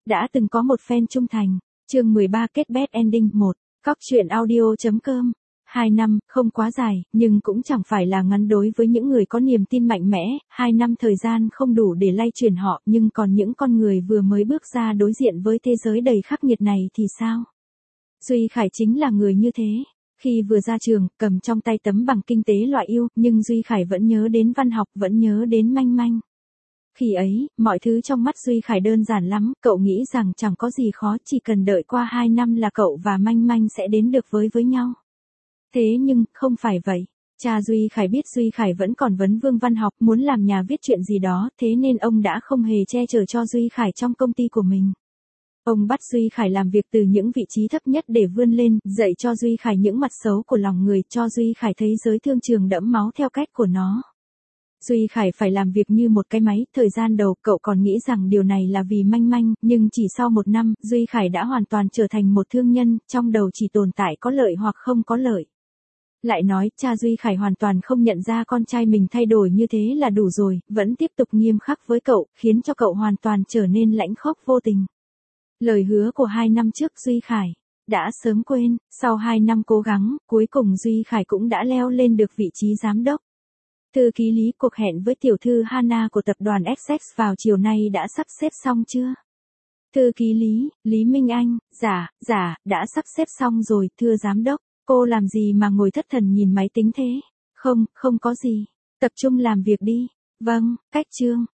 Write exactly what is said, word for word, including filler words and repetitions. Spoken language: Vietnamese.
Đã từng có một fan trung thành. Chương mười ba kết bad ending một. Cóc truyện audio.com. Hai năm, không quá dài, nhưng cũng chẳng phải là ngắn đối với những người có niềm tin mạnh mẽ. Hai năm thời gian không đủ để lay chuyển họ, nhưng còn những con người vừa mới bước ra đối diện với thế giới đầy khắc nghiệt này thì sao? Duy Khải chính là người như thế. Khi vừa ra trường, cầm trong tay tấm bằng kinh tế loại yêu, nhưng Duy Khải vẫn nhớ đến văn học, vẫn nhớ đến manh manh. Khi ấy, mọi thứ trong mắt Duy Khải đơn giản lắm, cậu nghĩ rằng chẳng có gì khó, chỉ cần đợi qua hai năm là cậu và manh manh sẽ đến được với với nhau. Thế nhưng, không phải vậy. Cha Duy Khải biết Duy Khải vẫn còn vấn vương văn học, muốn làm nhà viết chuyện gì đó, thế nên ông đã không hề che chở cho Duy Khải trong công ty của mình. Ông bắt Duy Khải làm việc từ những vị trí thấp nhất để vươn lên, dạy cho Duy Khải những mặt xấu của lòng người, cho Duy Khải thấy giới thương trường đẫm máu theo cách của nó. Duy Khải phải làm việc như một cái máy, thời gian đầu cậu còn nghĩ rằng điều này là vì manh manh, nhưng chỉ sau một năm, Duy Khải đã hoàn toàn trở thành một thương nhân, trong đầu chỉ tồn tại có lợi hoặc không có lợi. Lại nói, cha Duy Khải hoàn toàn không nhận ra con trai mình thay đổi như thế là đủ rồi, vẫn tiếp tục nghiêm khắc với cậu, khiến cho cậu hoàn toàn trở nên lãnh khốc vô tình. Lời hứa của hai năm trước Duy Khải đã sớm quên, sau hai năm cố gắng, cuối cùng Duy Khải cũng đã leo lên được vị trí giám đốc. Thư ký Lý, cuộc hẹn với tiểu thư Hana của tập đoàn ét ích vào chiều nay đã sắp xếp xong chưa? Thư ký Lý, Lý Minh Anh, dạ, dạ, đã sắp xếp xong rồi, thưa giám đốc. Cô làm gì mà ngồi thất thần nhìn máy tính thế? Không, không có gì. Tập trung làm việc đi. Vâng, cách chương.